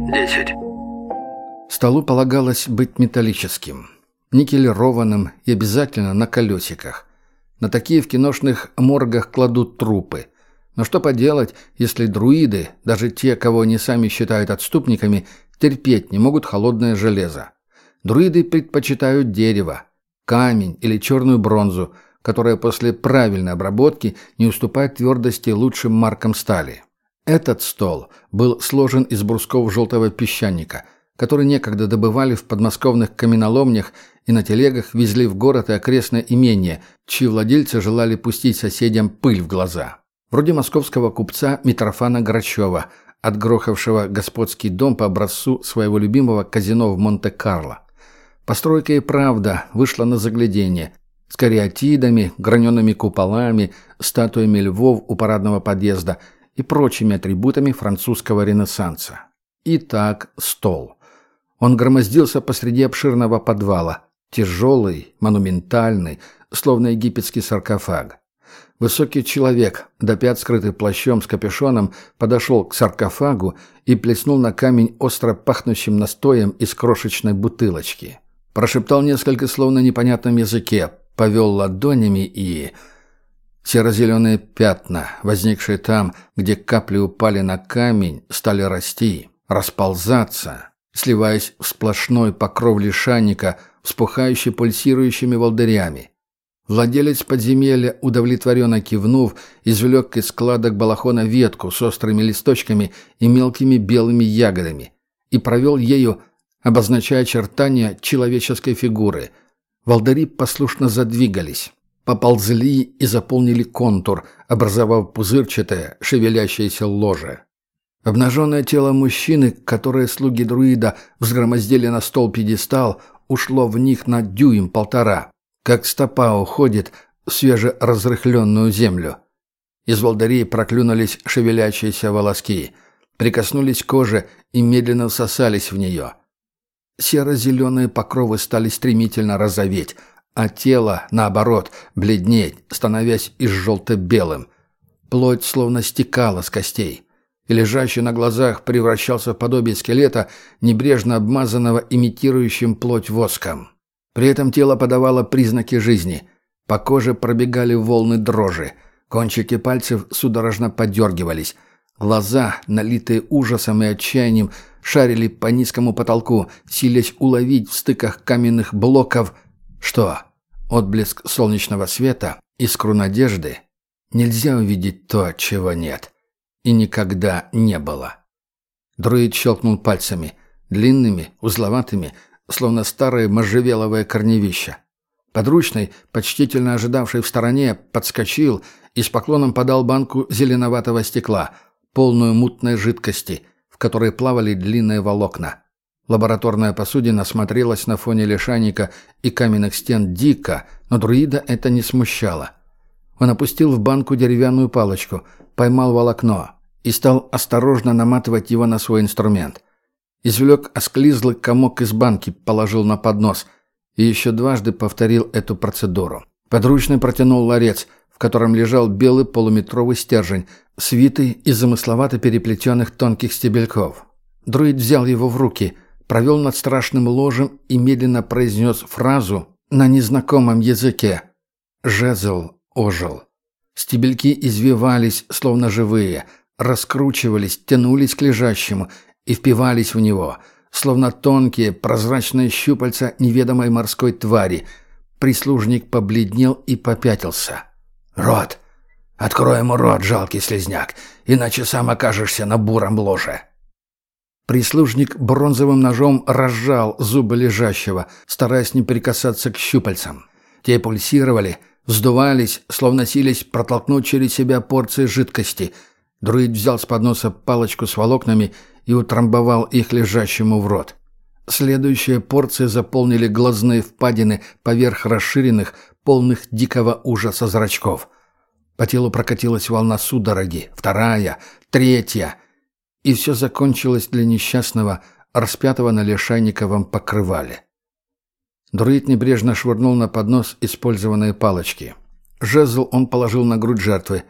10. Столу полагалось быть металлическим, никелированным и обязательно на колесиках. На такие в киношных моргах кладут трупы. Но что поделать, если друиды, даже те, кого они сами считают отступниками, терпеть не могут холодное железо. Друиды предпочитают дерево, камень или черную бронзу, которая после правильной обработки не уступает твердости лучшим маркам стали. Этот стол был сложен из брусков желтого песчаника, который некогда добывали в подмосковных каменоломнях и на телегах везли в город и окрестное имение, чьи владельцы желали пустить соседям пыль в глаза. Вроде московского купца Митрофана Грачева, отгрохавшего господский дом по образцу своего любимого казино в Монте-Карло. Постройка и правда вышла на загляденье, с кариатидами, гранеными куполами, статуями львов у парадного подъезда и прочими атрибутами французского ренессанса. Итак, стол. Он громоздился посреди обширного подвала, тяжелый, монументальный, словно египетский саркофаг. Высокий человек, до пят скрытый плащом с капюшоном, подошел к саркофагу и плеснул на камень остро пахнущим настоем из крошечной бутылочки. Прошептал несколько слов на непонятном языке, повел ладонями и... Серо-зеленые пятна, возникшие там, где капли упали на камень, стали расти, расползаться, сливаясь в сплошной покров лишайника, вспухающий пульсирующими волдырями. Владелец подземелья, удовлетворенно кивнув, извлек из складок балахона ветку с острыми листочками и мелкими белыми ягодами и провел ею, обозначая очертания человеческой фигуры. Волдыри послушно задвигались, поползли и заполнили контур, образовав пузырчатое, шевелящееся ложе. Обнаженное тело мужчины, которое слуги друида взгромоздили на стол-пьедестал, ушло в них на дюйм-полтора, как стопа уходит в свежеразрыхленную землю. Из волдырей проклюнулись шевелящиеся волоски, прикоснулись к коже и медленно всосались в нее. Серо-зеленые покровы стали стремительно розоветь, а тело, наоборот, бледнеть, становясь изжелто-белым. Плоть словно стекала с костей, и лежащий на глазах превращался в подобие скелета, небрежно обмазанного имитирующим плоть воском. При этом тело подавало признаки жизни. По коже пробегали волны дрожи, кончики пальцев судорожно подергивались. Глаза, налитые ужасом и отчаянием, шарили по низкому потолку, силясь уловить в стыках каменных блоков... Что? Отблеск солнечного света, искру надежды? Нельзя увидеть то, чего нет. И никогда не было. Друид щелкнул пальцами, длинными, узловатыми, словно старые можжевеловые корневища. Подручный, почтительно ожидавший в стороне, подскочил и с поклоном подал банку зеленоватого стекла, полную мутной жидкости, в которой плавали длинные волокна. Лабораторная посудина смотрелась на фоне лишайника и каменных стен дико, но друида это не смущало. Он опустил в банку деревянную палочку, поймал волокно и стал осторожно наматывать его на свой инструмент. Извлек осклизлый комок из банки, положил на поднос и еще дважды повторил эту процедуру. Подручный протянул ларец, в котором лежал белый полуметровый стержень, свитый из замысловато переплетенных тонких стебельков. Друид взял его в руки, провел над страшным ложем и медленно произнес фразу на незнакомом языке. Жезл ожил. Стебельки извивались, словно живые, раскручивались, тянулись к лежащему и впивались в него, словно тонкие прозрачные щупальца неведомой морской твари. Прислужник побледнел и попятился. «Рот! Открой ему рот, жалкий слизняк, иначе сам окажешься на буром ложе!» Прислужник бронзовым ножом разжал зубы лежащего, стараясь не прикасаться к щупальцам. Те пульсировали, вздувались, словно сились протолкнуть через себя порции жидкости. Друид взял с подноса палочку с волокнами и утрамбовал их лежащему в рот. Следующие порции заполнили глазные впадины поверх расширенных, полных дикого ужаса зрачков. По телу прокатилась волна судороги, вторая, третья, и все закончилось для несчастного, распятого на лишайниковом покрывале. Друид небрежно швырнул на поднос использованные палочки. Жезл он положил на грудь жертвы.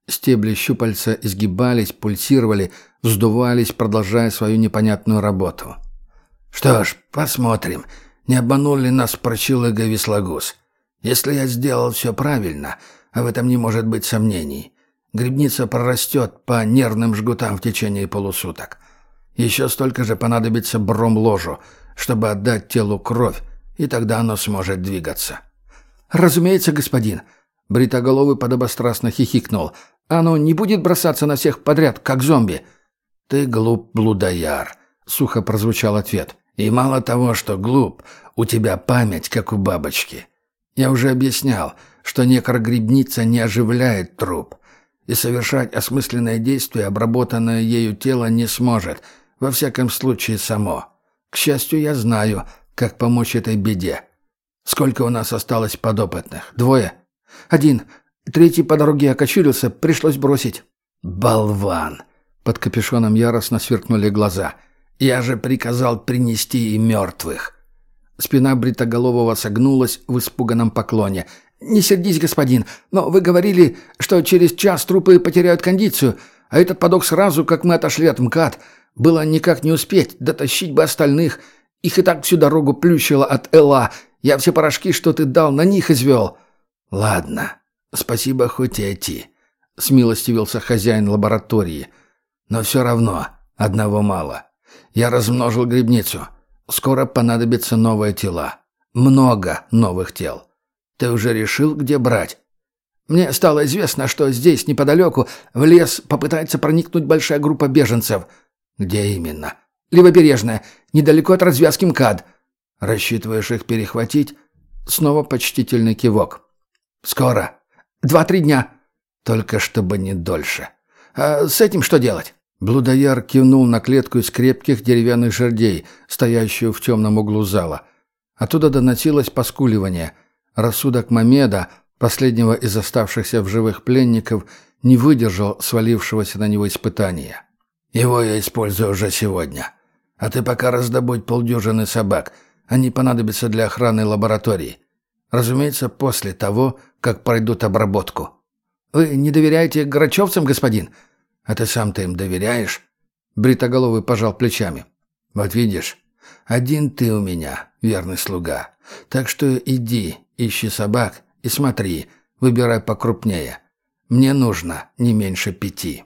Стебли щупальца изгибались, пульсировали, вздувались, продолжая свою непонятную работу. «Что ж, посмотрим, не обманул ли нас прочилыга Вислагус. Если я сделал все правильно, а в этом не может быть сомнений, грибница прорастет по нервным жгутам в течение полусуток. Еще столько же понадобится бромложу, чтобы отдать телу кровь, и тогда оно сможет двигаться». «Разумеется, господин». Бритоголовый подобострастно хихикнул. «Оно не будет бросаться на всех подряд, как зомби?» «Ты глуп, блудояр», — сухо прозвучал ответ. «И мало того, что глуп, у тебя память, как у бабочки. Я уже объяснял, что некрогрибница не оживляет труп, и совершать осмысленное действие обработанное ею тело не сможет, во всяком случае само. К счастью, я знаю, как помочь этой беде. Сколько у нас осталось подопытных? 2? 1. 3 по дороге окочурился, пришлось бросить». «Болван!» — под капюшоном яростно сверкнули глаза. «Я же приказал принести и мертвых». Спина Бритоголового согнулась в испуганном поклоне. «Не сердись, господин, но вы говорили, что через час трупы потеряют кондицию, а этот подох сразу, как мы отошли от МКАД. Было никак не успеть, дотащить бы остальных. Их и так всю дорогу плющило от Эла. Я все порошки, что ты дал, на них извел». «Ладно, спасибо хоть эти», — смилостивился хозяин лаборатории. «Но все равно одного мало. Я размножил грибницу. Скоро понадобятся новые тела. Много новых тел. Ты уже решил, где брать?» «Мне стало известно, что здесь, неподалеку, в лес попытается проникнуть большая группа беженцев». «Где именно?» «Левобережная, недалеко от развязки МКАД». «Рассчитываешь их перехватить?» Снова почтительный кивок. «Скоро. 2-3 дня». «Только чтобы не дольше». «А с этим что делать?» Блудояр кивнул на клетку из крепких деревянных жердей, стоящую в темном углу зала. Оттуда доносилось поскуливание. Рассудок Мамеда, последнего из оставшихся в живых пленников, не выдержал свалившегося на него испытания. «Его я использую уже сегодня. А ты пока раздобудь 50 собак. Они понадобятся для охраны лаборатории. Разумеется, после того, как пройдут обработку». «Вы не доверяете грачевцам, господин?» «А ты сам-то им доверяешь?» Бритоголовый пожал плечами. «Вот видишь, один ты у меня, верный слуга. Так что иди, ищи собак и смотри, выбирай покрупнее. Мне нужно не меньше 5».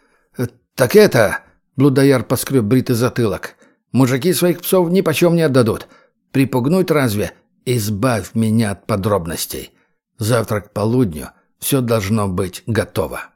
«Так это...» — блудояр поскреб бритый затылок. «Мужики своих псов нипочем не отдадут. Припугнуть разве? Избавь меня от подробностей. Завтра к полудню все должно быть готово».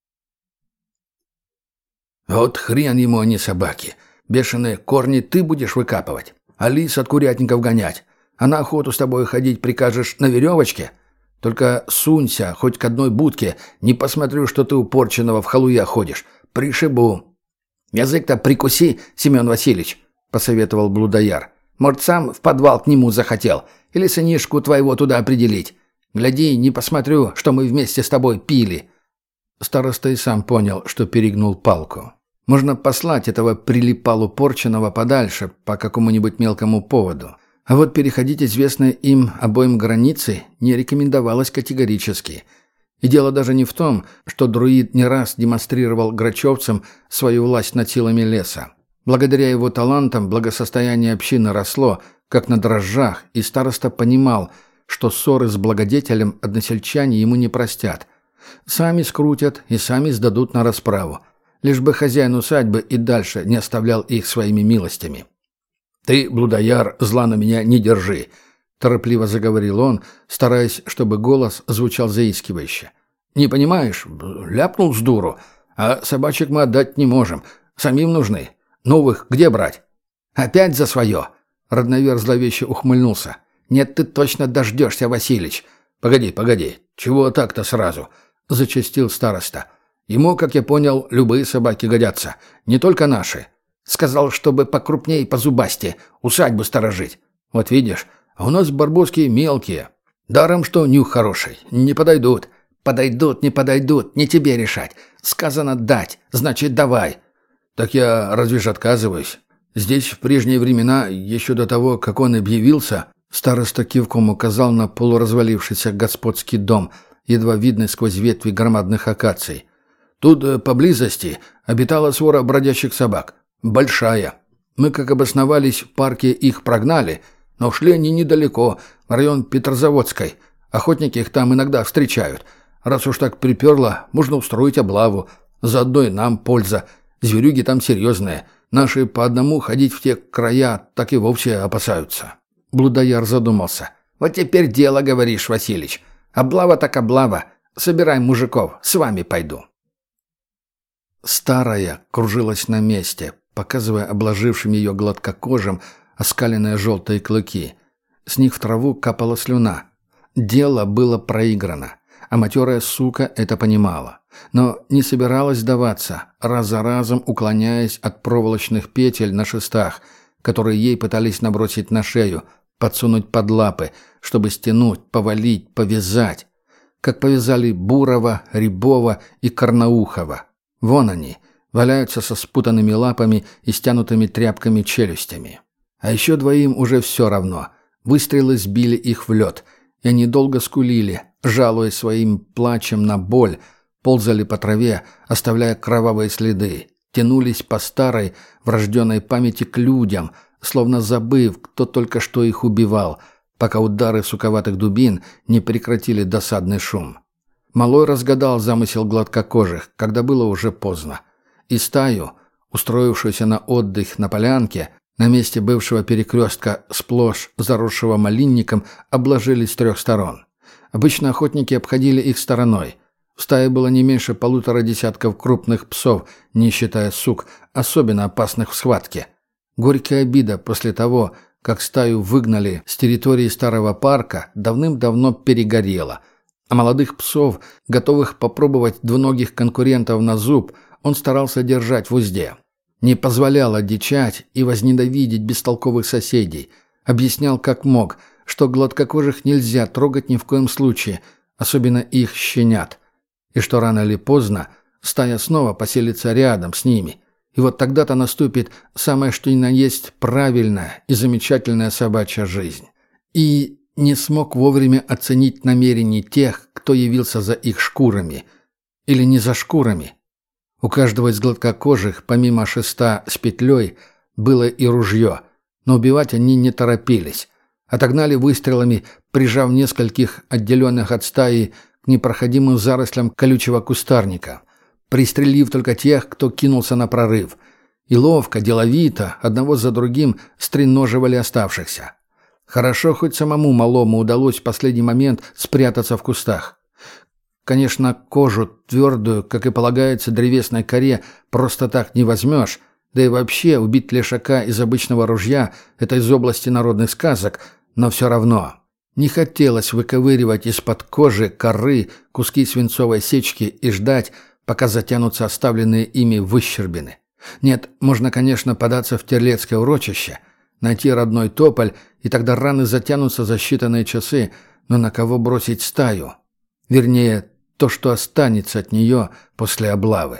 «Вот хрен ему, а не собаки. Бешеные корни ты будешь выкапывать, а лис от курятников гонять. А на охоту с тобой ходить прикажешь на веревочке? Только сунься хоть к одной будке, не посмотрю, что ты у порченого в халуя ходишь. Пришибу». «Язык-то прикуси, Семен Васильевич», — посоветовал блудояр. «Может, сам в подвал к нему захотел? Или сынишку твоего туда определить? Гляди, не посмотрю, что мы вместе с тобой пили». Староста и сам понял, что перегнул палку. Можно послать этого прилипалу порченого подальше по какому-нибудь мелкому поводу. А вот переходить известные им обоим границы не рекомендовалось категорически. И дело даже не в том, что друид не раз демонстрировал грачевцам свою власть над силами леса. Благодаря его талантам благосостояние общины росло, как на дрожжах, и староста понимал, что ссоры с благодетелем односельчане ему не простят. Сами скрутят и сами сдадут на расправу. Лишь бы хозяин усадьбы и дальше не оставлял их своими милостями. «Ты, блудояр, зла на меня не держи», — торопливо заговорил он, стараясь, чтобы голос звучал заискивающе. «Не понимаешь? Ляпнул с дуру. А собачек мы отдать не можем. Самим нужны. Новых где брать?» «Опять за свое?» — родновер зловеще ухмыльнулся. «Нет, ты точно дождешься, Василич». «Погоди. Чего так-то сразу?» — зачастил староста. «Ему, как я понял, любые собаки годятся, не только наши. Сказал, чтобы покрупнее и позубасте, усадьбу сторожить. Вот видишь, а у нас барбоски мелкие. Даром, что нюх хороший. Не подойдут». «Подойдут, не подойдут, не тебе решать. Сказано дать, значит давай». «Так я разве ж отказываюсь? Здесь в прежние времена, еще до того, как он объявился...» Староста кивком указал на полуразвалившийся господский дом, едва видный сквозь ветви громадных акаций. Тут поблизости обитала свора бродячих собак. Большая. Мы, как обосновались в парке, их прогнали, но ушли они недалеко, в район Петрозаводской. Охотники их там иногда встречают. Раз уж так приперло, можно устроить облаву. Заодно и нам польза. Зверюги там серьезные. Наши по одному ходить в те края так и вовсе опасаются». Блудояр задумался. «Вот теперь дело, говоришь, Василич. Облава так облава. Собирай мужиков, с вами пойду». Старая кружилась на месте, показывая обложившим ее гладкокожим оскаленные желтые клыки. С них в траву капала слюна. Дело было проиграно, а матерая сука это понимала. Но не собиралась сдаваться, раз за разом уклоняясь от проволочных петель на шестах, которые ей пытались набросить на шею, подсунуть под лапы, чтобы стянуть, повалить, повязать. Как повязали Бурова, Рябова и Карнаухова. Вон они, валяются со спутанными лапами и стянутыми тряпками челюстями. А еще двоим уже все равно. Выстрелы сбили их в лед, и они долго скулили, жалуясь своим плачем на боль, ползали по траве, оставляя кровавые следы, тянулись по старой, врожденной памяти к людям, словно забыв, кто только что их убивал, пока удары суковатых дубин не прекратили досадный шум. Малой разгадал замысел гладкокожих, когда было уже поздно. И стаю, устроившуюся на отдых на полянке, на месте бывшего перекрестка, сплошь заросшего малинником, обложили с 3 сторон. Обычно охотники обходили их стороной. В стае было не меньше 1,5 десятков крупных псов, не считая сук, особенно опасных в схватке. Горькая обида после того, как стаю выгнали с территории старого парка, давным-давно перегорела. А молодых псов, готовых попробовать двуногих конкурентов на зуб, он старался держать в узде. Не позволял одичать и возненавидеть бестолковых соседей. Объяснял как мог, что гладкокожих нельзя трогать ни в коем случае, особенно их щенят. И что рано или поздно стая снова поселится рядом с ними. И вот тогда-то наступит самое что ни на есть правильная и замечательная собачья жизнь. И не смог вовремя оценить намерений тех, кто явился за их шкурами. Или не за шкурами. У каждого из гладкокожих, помимо шеста с петлей, было и ружье, но убивать они не торопились. Отогнали выстрелами, прижав нескольких отделенных от стаи к непроходимым зарослям колючего кустарника, пристрелив только тех, кто кинулся на прорыв. И ловко, деловито, одного за другим стреноживали оставшихся. Хорошо, хоть самому малому удалось в последний момент спрятаться в кустах. Конечно, кожу твердую, как и полагается древесной коре, просто так не возьмешь, да и вообще убить лешака из обычного ружья – это из области народных сказок, но все равно. Не хотелось выковыривать из-под кожи, коры, куски свинцовой сечки и ждать, пока затянутся оставленные ими выщербины. Нет, можно, конечно, податься в Терлецкое урочище, найти родной тополь, и тогда раны затянутся за считанные часы, но на кого бросить стаю? Вернее, то, что останется от нее после облавы.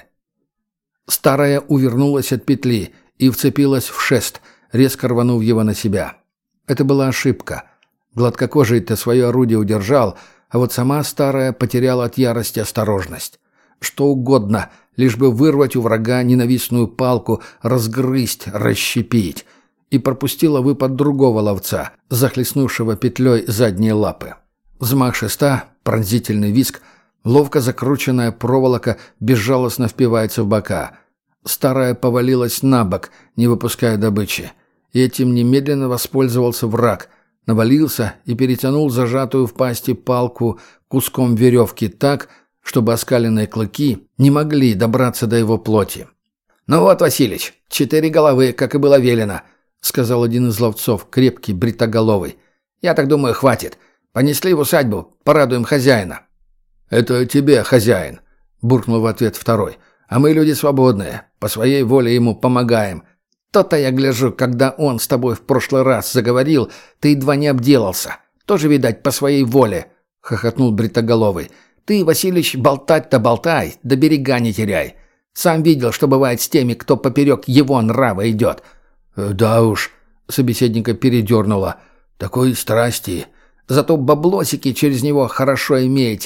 Старая увернулась от петли и вцепилась в шест, резко рванув его на себя. Это была ошибка. Гладкокожий-то свое орудие удержал, а вот сама старая потеряла от ярости осторожность. Что угодно, лишь бы вырвать у врага ненавистную палку, разгрызть, расщепить. И пропустила выпад другого ловца, захлестнувшего петлей задние лапы. Взмах шеста, пронзительный визг, ловко закрученная проволока безжалостно впивается в бока. Старая повалилась на бок, не выпуская добычи. И этим немедленно воспользовался враг. Навалился и перетянул зажатую в пасти палку куском веревки так, чтобы оскаленные клыки не могли добраться до его плоти. «Ну вот, Василич, 4 головы, как и было велено», — сказал один из ловцов, крепкий, бритоголовый. «Я так думаю, хватит. Понесли в усадьбу, порадуем хозяина». «Это тебе, хозяин», — буркнул в ответ второй. «А мы люди свободные, по своей воле ему помогаем. То-то я гляжу, когда он с тобой в прошлый раз заговорил, ты едва не обделался. Тоже, видать, по своей воле», — хохотнул бритоголовый. «Ты, Василич, болтать-то болтай, до берега не теряй. Сам видел, что бывает с теми, кто поперек его нрава идет». «Да уж», — собеседника передернуло, — «такой страсти. Зато баблосики через него хорошо имеете.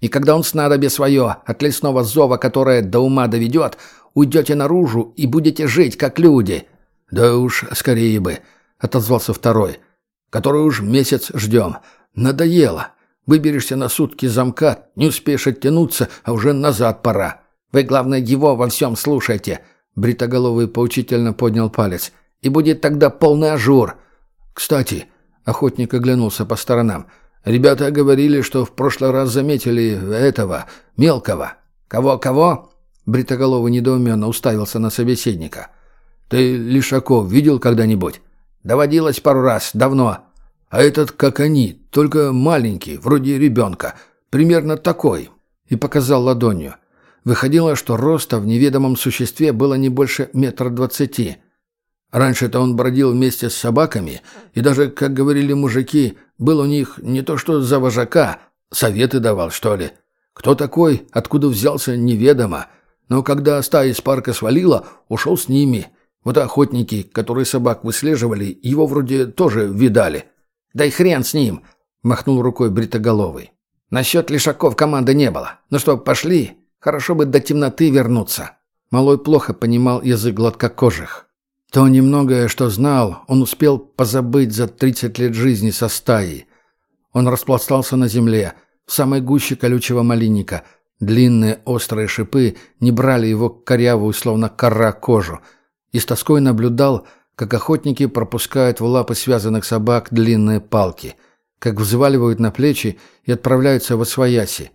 И когда он снадобье свое от лесного зова, которое до ума доведет, уйдете наружу и будете жить, как люди». «Да уж, скорее бы», — отозвался второй. «Который уж месяц ждем. Надоело. Выберешься на сутки замка, не успеешь оттянуться, а уже назад пора». «Вы, главное, его во всем слушайте», — Бритоголовый поучительно поднял палец. «И будет тогда полный ажур». «Кстати», — охотник оглянулся по сторонам, — «ребята говорили, что в прошлый раз заметили этого, мелкого». «Кого-кого?» — Бритоголовый недоуменно уставился на собеседника. «Ты лишаков видел когда-нибудь?» «Доводилось пару раз, давно». «А этот, как они, только маленький, вроде ребенка, примерно такой», — и показал ладонью. Выходило, что роста в неведомом существе было не больше 1,20 м. Раньше-то он бродил вместе с собаками, и даже, как говорили мужики, был у них не то что за вожака, советы давал, что ли. Кто такой, откуда взялся, неведомо. Но когда стая из парка свалила, ушел с ними. Вот охотники, которые собак выслеживали, его вроде тоже видали. «Да и хрен с ним!» — махнул рукой Бритоголовый. «Насчет лишаков команды не было. Ну что, пошли? Хорошо бы до темноты вернуться». Малой плохо понимал язык гладкокожих. То немногое, что знал, он успел позабыть за 30 лет жизни со стаей. Он распластался на земле, в самой гуще колючего малинника. Длинные острые шипы не брали его корявую, словно кора, кожу. И с тоской наблюдал, как охотники пропускают в лапы связанных собак длинные палки, как взваливают на плечи и отправляются во свояси.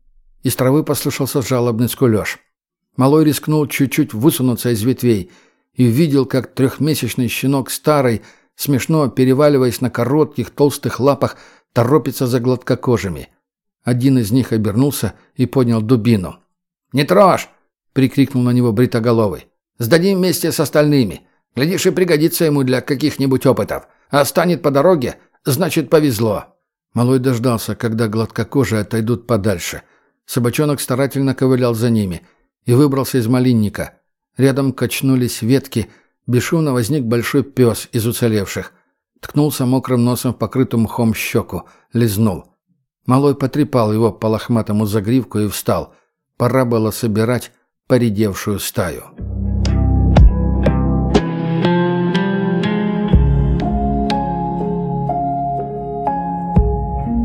Из травы послышался жалобный скулеж. Малой рискнул чуть-чуть высунуться из ветвей и увидел, как трехмесячный щенок старый, смешно переваливаясь на коротких толстых лапах, торопится за гладкокожими. Один из них обернулся и поднял дубину. «Не трожь!» — прикрикнул на него Бритоголовый. «Сдадим вместе с остальными. Глядишь, и пригодится ему для каких-нибудь опытов. А станет по дороге, значит, повезло». Малой дождался, когда гладкокожие отойдут подальше. Собачонок старательно ковылял за ними и выбрался из малинника. Рядом качнулись ветки, бесшумно возник большой пес из уцелевших. Ткнулся мокрым носом в покрытую мхом щеку, лизнул. Малой потрепал его по лохматому загривку и встал. Пора было собирать поредевшую стаю.